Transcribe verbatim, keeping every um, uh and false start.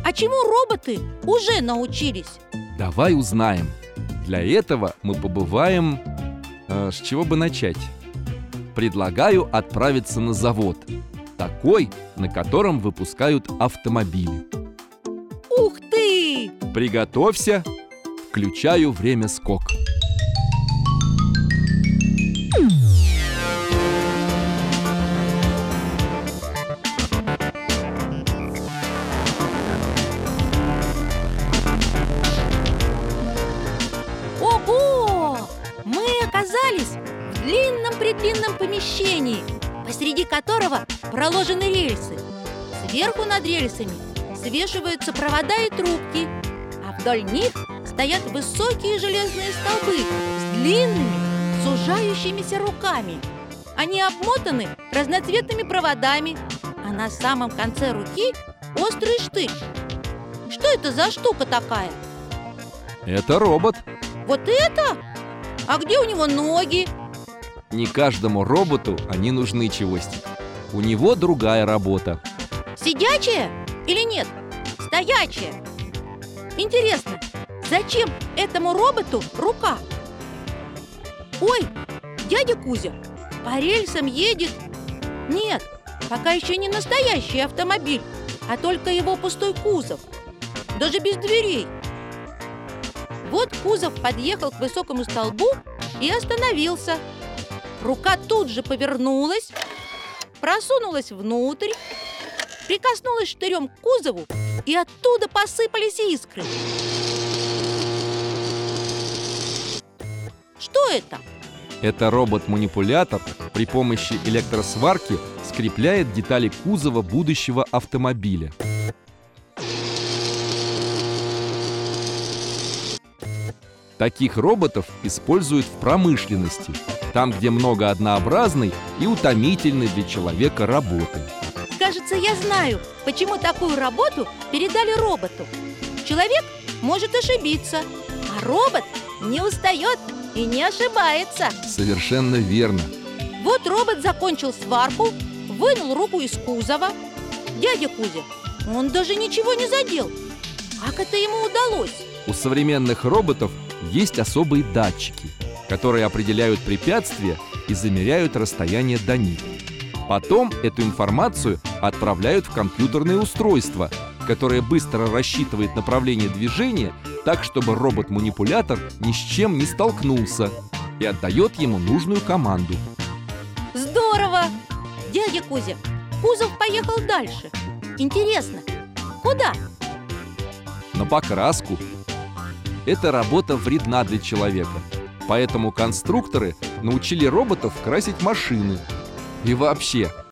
А чему роботы уже научились? Давай узнаем. Для этого мы побываем... э, С чего бы начать? Предлагаю отправиться на завод. Такой, на котором выпускают автомобили. Ух ты! Приготовься. Включаю время скок. Ого! Мы оказались в длинном-предлинном помещении, посреди которого проложены рельсы. Сверху над рельсами свешиваются провода и трубки, а вдоль них стоят высокие железные столбы с длинными, сужающимися руками. Они обмотаны разноцветными проводами, а на самом конце руки острый штырь. Что это за штука такая? Это робот. Вот это? А где у него ноги? Не каждому роботу они нужны, Чевостик. У него другая работа. Сидячая или нет? Стоячая. Интересно, зачем этому роботу рука? Ой, дядя Кузя, по рельсам едет... Нет, пока еще не настоящий автомобиль, а только его пустой кузов. Даже без дверей. Вот кузов подъехал к высокому столбу и остановился. Рука тут же повернулась, просунулась внутрь, прикоснулась штырем к кузову, и оттуда посыпались искры. Что это? Это робот-манипулятор при помощи электросварки скрепляет детали кузова будущего автомобиля. Таких роботов используют в промышленности, там, где много однообразной и утомительной для человека работы. Кажется, я знаю, почему такую работу передали роботу. Человек может ошибиться, а робот не устает и не ошибается. Совершенно верно. Вот робот закончил сварку, вынул руку из кузова. Дядя Кузя, он даже ничего не задел. Как это ему удалось? У современных роботов есть особые датчики, которые определяют препятствия и замеряют расстояние до них. Потом эту информацию отправляют в компьютерное устройство, которое быстро рассчитывает направление движения так, чтобы робот-манипулятор ни с чем не столкнулся, и отдает ему нужную команду. Здорово! Дядя Кузя, кузов поехал дальше. Интересно, куда? На покраску. Эта работа вредна для человека, поэтому конструкторы научили роботов красить машины. И вообще,